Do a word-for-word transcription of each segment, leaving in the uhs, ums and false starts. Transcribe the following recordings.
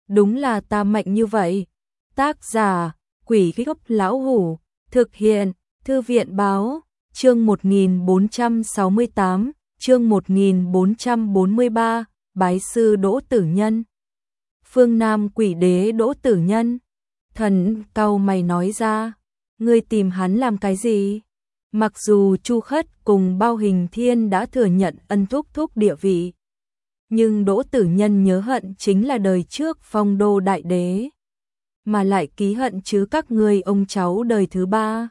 đúng là ta mạnh như vậy. Tác giả, Quỷ Gốc Lão Hủ, thực hiện, Thư viện Báo, chương một nghìn bốn trăm sáu mươi tám, chương một nghìn bốn trăm bốn mươi ba, Bái sư Đỗ Tử Nhân. Phương Nam Quỷ Đế Đỗ Tử Nhân. Thần cau mày nói ra, ngươi tìm hắn làm cái gì? Mặc dù Chu Khất cùng Bao Hình Thiên đã thừa nhận ân thúc thúc địa vị, nhưng Đỗ Tử Nhân nhớ hận chính là đời trước Phong Đô Đại Đế, mà lại ký hận chứ các ngươi ông cháu đời thứ ba.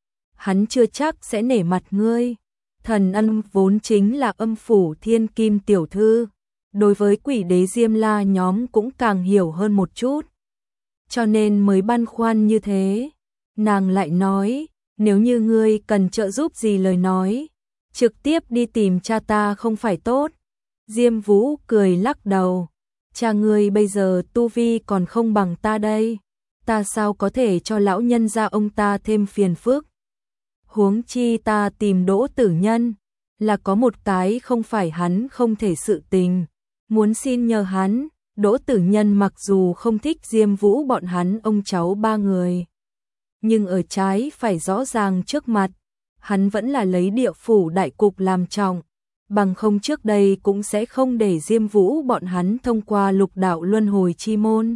Hắn chưa chắc sẽ nể mặt ngươi. Thần Ân vốn chính là âm phủ thiên kim tiểu thư, đối với Quỷ Đế Diêm La nhóm cũng càng hiểu hơn một chút, cho nên mới băn khoăn như thế. Nàng lại nói, nếu như ngươi cần trợ giúp gì lời nói, trực tiếp đi tìm cha ta không phải tốt. Diêm Vũ cười lắc đầu, cha ngươi bây giờ tu vi còn không bằng ta đây, ta sao có thể cho lão nhân gia ông ta thêm phiền phức. Huống chi ta tìm Đỗ Tử Nhân là có một cái không phải hắn không thể sự tình, muốn xin nhờ hắn. Đỗ Tử Nhân mặc dù không thích Diêm Vũ bọn hắn ông cháu ba người, nhưng ở trái phải rõ ràng trước mặt, hắn vẫn là lấy địa phủ đại cục làm trọng, bằng không trước đây cũng sẽ không để Diêm Vũ bọn hắn thông qua lục đạo luân hồi chi môn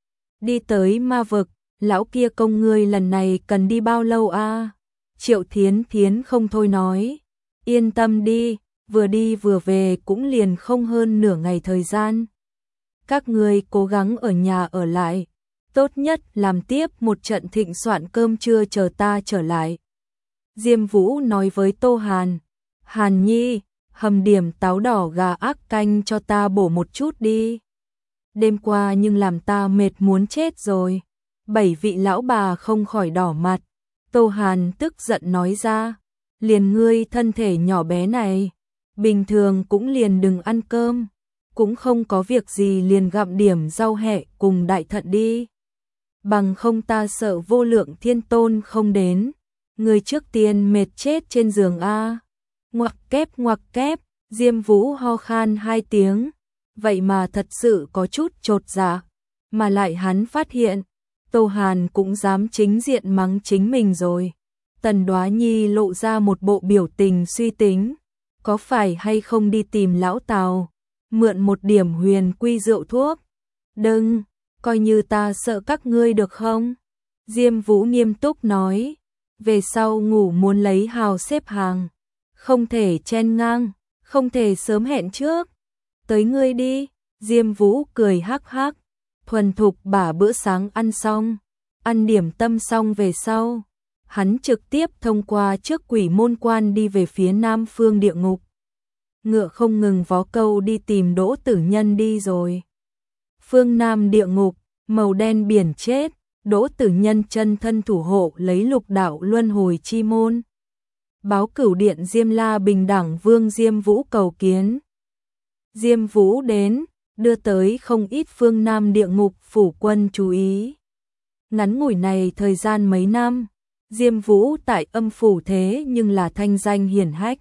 đi tới ma vực. Lão kia công ngươi lần này cần đi bao lâu a? À? Triệu Thiến Thiến không thôi nói, yên tâm đi, vừa đi vừa về cũng liền không hơn nửa ngày thời gian. Các ngươi cố gắng ở nhà ở lại, tốt nhất làm tiếp một trận thịnh soạn cơm trưa chờ ta trở lại. Diêm Vũ nói với Tô Hàn, Hàn Nhi, hầm điểm táo đỏ gà ác canh cho ta bổ một chút đi. Đêm qua nhưng làm ta mệt muốn chết rồi. Bảy vị lão bà không khỏi đỏ mặt. Tô Hàn tức giận nói ra, liền ngươi thân thể nhỏ bé này, bình thường cũng liền đừng ăn cơm, cũng không có việc gì liền gặm điểm rau hẹ cùng đại thận đi. Bằng không ta sợ vô lượng thiên tôn không đến, ngươi trước tiên mệt chết trên giường a. Ngoặc kép ngoặc kép, Diêm Vũ ho khan hai tiếng, vậy mà thật sự có chút chột dạ, mà lại hắn phát hiện, Tô Hàn cũng dám chính diện mắng chính mình rồi. Tần Đoá Nhi lộ ra một bộ biểu tình suy tính, có phải hay không đi tìm lão Tào, mượn một điểm huyền quy rượu thuốc. Đừng, coi như ta sợ các ngươi được không? Diêm Vũ nghiêm túc nói, về sau ngủ muốn lấy hào xếp hàng, không thể chen ngang, không thể sớm hẹn trước. Tới ngươi đi, Diêm Vũ cười hắc hắc, thuần thục bả bữa sáng ăn xong, ăn điểm tâm xong về sau, hắn trực tiếp thông qua trước quỷ môn quan đi về phía nam phương địa ngục. Ngựa không ngừng vó câu đi tìm Đỗ Tử Nhân đi rồi. Phương Nam địa ngục, màu đen biển chết, Đỗ Tử Nhân chân thân thủ hộ lấy lục đạo luân hồi chi môn. Báo Cửu Điện Diêm La bình đẳng vương Diêm Vũ cầu kiến. Diêm Vũ đến, đưa tới không ít phương Nam địa ngục phủ quân chú ý. Ngắn ngủi này thời gian mấy năm, Diêm Vũ tại âm phủ thế nhưng là thanh danh hiển hách.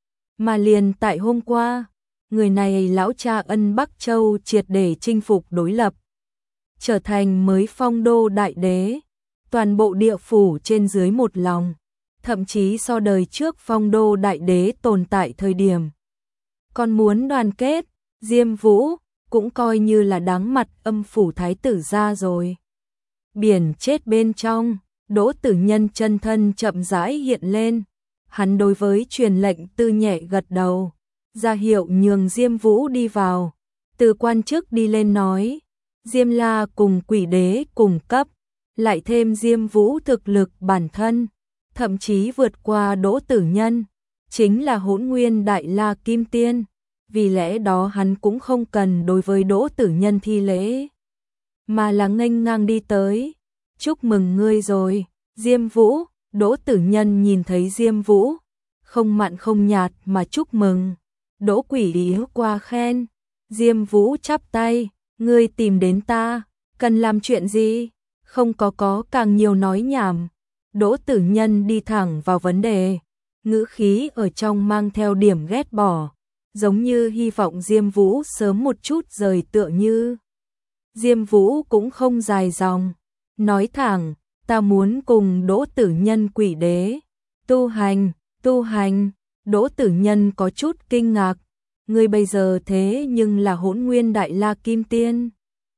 Mà liền tại hôm qua, người này lão cha Ân Bắc Châu triệt để chinh phục đối lập, trở thành mới Phong Đô Đại Đế, toàn bộ địa phủ trên dưới một lòng, thậm chí so đời trước Phong Đô Đại Đế tồn tại thời điểm còn muốn đoàn kết. Diêm Vũ cũng coi như là đáng mặt âm phủ thái tử ra rồi. Biển chết bên trong, Đỗ Tử Nhân chân thân chậm rãi hiện lên, hắn đối với truyền lệnh tư nhẹ gật đầu, ra hiệu nhường Diêm Vũ đi vào. Từ quan chức đi lên nói, Diêm La cùng Quỷ Đế cùng cấp, lại thêm Diêm Vũ thực lực bản thân, thậm chí vượt qua Đỗ Tử Nhân, chính là Hỗn Nguyên Đại La Kim Tiên. Vì lẽ đó hắn cũng không cần đối với Đỗ Tử Nhân thi lễ, mà là nghênh ngang đi tới. Chúc mừng ngươi rồi, Diêm Vũ. Đỗ Tử Nhân nhìn thấy Diêm Vũ, không mặn không nhạt mà chúc mừng. Đỗ Quỷ Đế qua khen. Diêm Vũ chắp tay, ngươi tìm đến ta, cần làm chuyện gì? Không có có càng nhiều nói nhảm. Đỗ Tử Nhân đi thẳng vào vấn đề, ngữ khí ở trong mang theo điểm ghét bỏ, giống như hy vọng Diêm Vũ sớm một chút rời tựa như. Diêm Vũ cũng không dài dòng, nói thẳng, ta muốn cùng Đỗ Tử Nhân Quỷ Đế tu hành, tu hành. Đỗ Tử Nhân có chút kinh ngạc, ngươi bây giờ thế nhưng là Hỗn Nguyên Đại La Kim Tiên,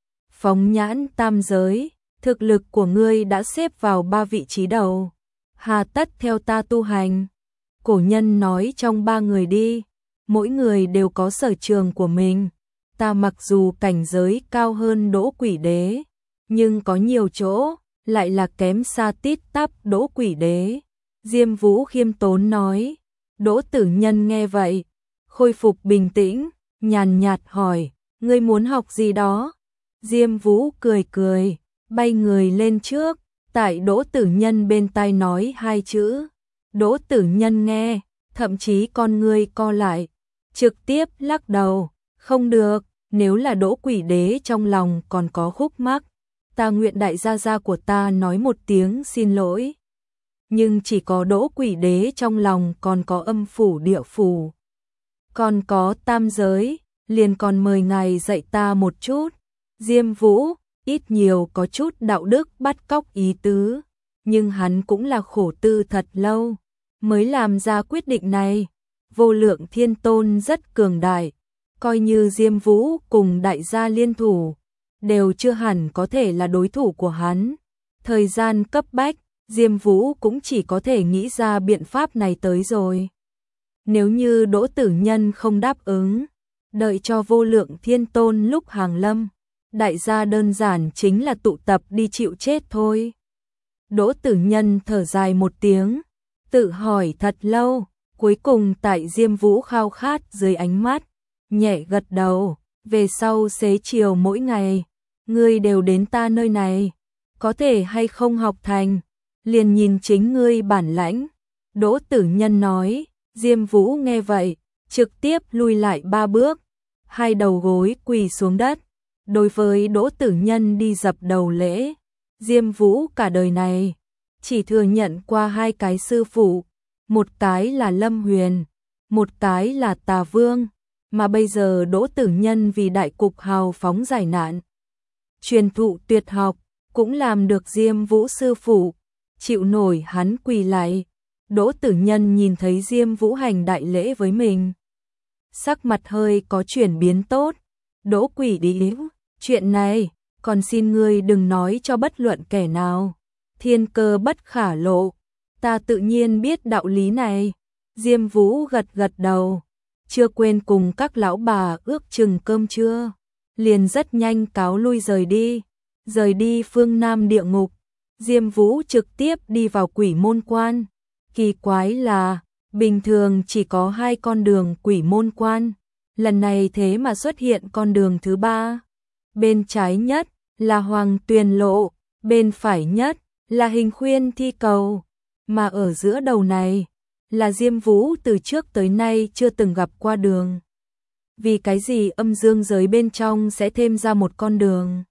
phóng nhãn tam giới, thực lực của ngươi đã xếp vào ba vị trí đầu, hà tất theo ta tu hành? Cổ nhân nói trong ba người đi, mỗi người đều có sở trường của mình, ta mặc dù cảnh giới cao hơn Đỗ Quỷ Đế, nhưng có nhiều chỗ lại là kém xa tít tắp Đỗ Quỷ Đế. Diêm Vũ khiêm tốn nói. Đỗ Tử Nhân nghe vậy, khôi phục bình tĩnh, nhàn nhạt hỏi, ngươi muốn học gì đó? Diêm Vũ cười cười, bay người lên trước, tại Đỗ Tử Nhân bên tai nói hai chữ. Đỗ Tử Nhân nghe, thậm chí con ngươi co lại, trực tiếp lắc đầu, không được, nếu là Đỗ Quỷ Đế trong lòng còn có khúc mắc, ta nguyện đại gia gia của ta nói một tiếng xin lỗi. Nhưng chỉ có Đỗ Quỷ Đế trong lòng còn có âm phủ địa phủ, còn có tam giới, liền còn mời ngài dạy ta một chút. Diêm Vũ, ít nhiều có chút đạo đức bắt cóc ý tứ, nhưng hắn cũng là khổ tư thật lâu, mới làm ra quyết định này. Vô Lượng Thiên Tôn rất cường đại, coi như Diêm Vũ cùng đại gia liên thủ, đều chưa hẳn có thể là đối thủ của hắn. Thời gian cấp bách, Diêm Vũ cũng chỉ có thể nghĩ ra biện pháp này tới rồi. Nếu như Đỗ Tử Nhân không đáp ứng, đợi cho Vô Lượng Thiên Tôn lúc hàng lâm, đại gia đơn giản chính là tụ tập đi chịu chết thôi. Đỗ Tử Nhân thở dài một tiếng, tự hỏi thật lâu, cuối cùng tại Diêm Vũ khao khát dưới ánh mắt, nhẹ gật đầu, về sau xế chiều mỗi ngày, ngươi đều đến ta nơi này, có thể hay không học thành, liền nhìn chính ngươi bản lãnh. Đỗ Tử Nhân nói. Diêm Vũ nghe vậy, trực tiếp lui lại ba bước, hai đầu gối quỳ xuống đất, đối với Đỗ Tử Nhân đi dập đầu lễ. Diêm Vũ cả đời này chỉ thừa nhận qua hai cái sư phụ, một cái là Lâm Huyền, một cái là Tà Vương, mà bây giờ Đỗ Tử Nhân vì đại cục hào phóng giải nạn, truyền thụ tuyệt học, cũng làm được Diêm Vũ sư phụ chịu nổi hắn quỳ lại. Đỗ Tử Nhân nhìn thấy Diêm Vũ hành đại lễ với mình, sắc mặt hơi có chuyển biến tốt. Đỗ Quỷ Đế, chuyện này còn xin ngươi đừng nói cho bất luận kẻ nào, thiên cơ bất khả lộ, ta tự nhiên biết đạo lý này. Diêm Vũ gật gật đầu, chưa quên cùng các lão bà ước chừng cơm trưa, liền rất nhanh cáo lui rời đi, rời đi phương Nam địa ngục. Diêm Vũ trực tiếp đi vào Quỷ Môn Quan. Kỳ quái là, bình thường chỉ có hai con đường Quỷ Môn Quan, lần này thế mà xuất hiện con đường thứ ba. Bên trái nhất là Hoàng Tuyền Lộ, bên phải nhất là Hình Khuyên Thi Cầu, mà ở giữa đầu này là Diêm Vũ từ trước tới nay chưa từng gặp qua đường. Vì cái gì âm dương giới bên trong sẽ thêm ra một con đường?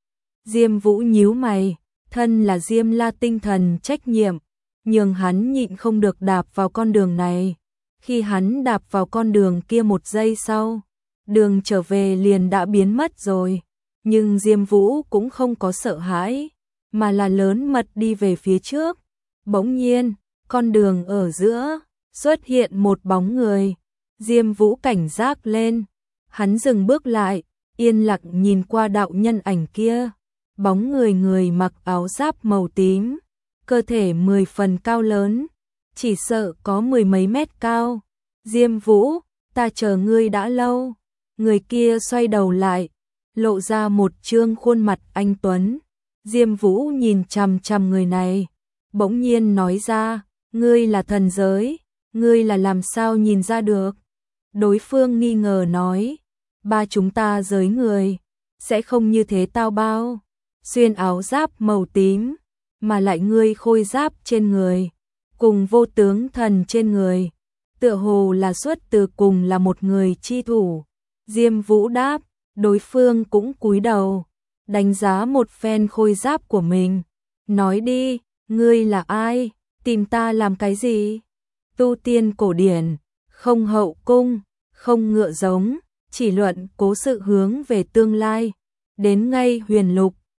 Diêm Vũ nhíu mày, thân là Diêm La tinh thần trách nhiệm, nhưng hắn nhịn không được đạp vào con đường này. Khi hắn đạp vào con đường kia một giây sau, đường trở về liền đã biến mất rồi. Nhưng Diêm Vũ cũng không có sợ hãi, mà là lớn mật đi về phía trước. Bỗng nhiên, con đường ở giữa xuất hiện một bóng người. Diêm Vũ cảnh giác lên, hắn dừng bước lại, yên lặng nhìn qua đạo nhân ảnh kia. Bóng người người mặc áo giáp màu tím, cơ thể mười phần cao lớn, chỉ sợ có mười mấy mét cao. Diêm Vũ, ta chờ ngươi đã lâu. Người kia xoay đầu lại, lộ ra một trương khuôn mặt anh tuấn. Diêm Vũ nhìn chằm chằm người này, bỗng nhiên nói ra, ngươi là thần giới, ngươi là làm sao nhìn ra được? Đối phương nghi ngờ nói, ba chúng ta giới người, sẽ không như thế tao bao, xuyên áo giáp màu tím, mà lại ngươi khôi giáp trên người, cùng vô tướng thần trên người, tựa hồ là xuất từ cùng là một người chi thủ. Diêm Vũ đáp, đối phương cũng cúi đầu, đánh giá một phen khôi giáp của mình, nói đi, ngươi là ai, tìm ta làm cái gì? Tu tiên cổ điển, không hậu cung, không ngựa giống, chỉ luận cố sự hướng về tương lai. đến ngay huyền lục,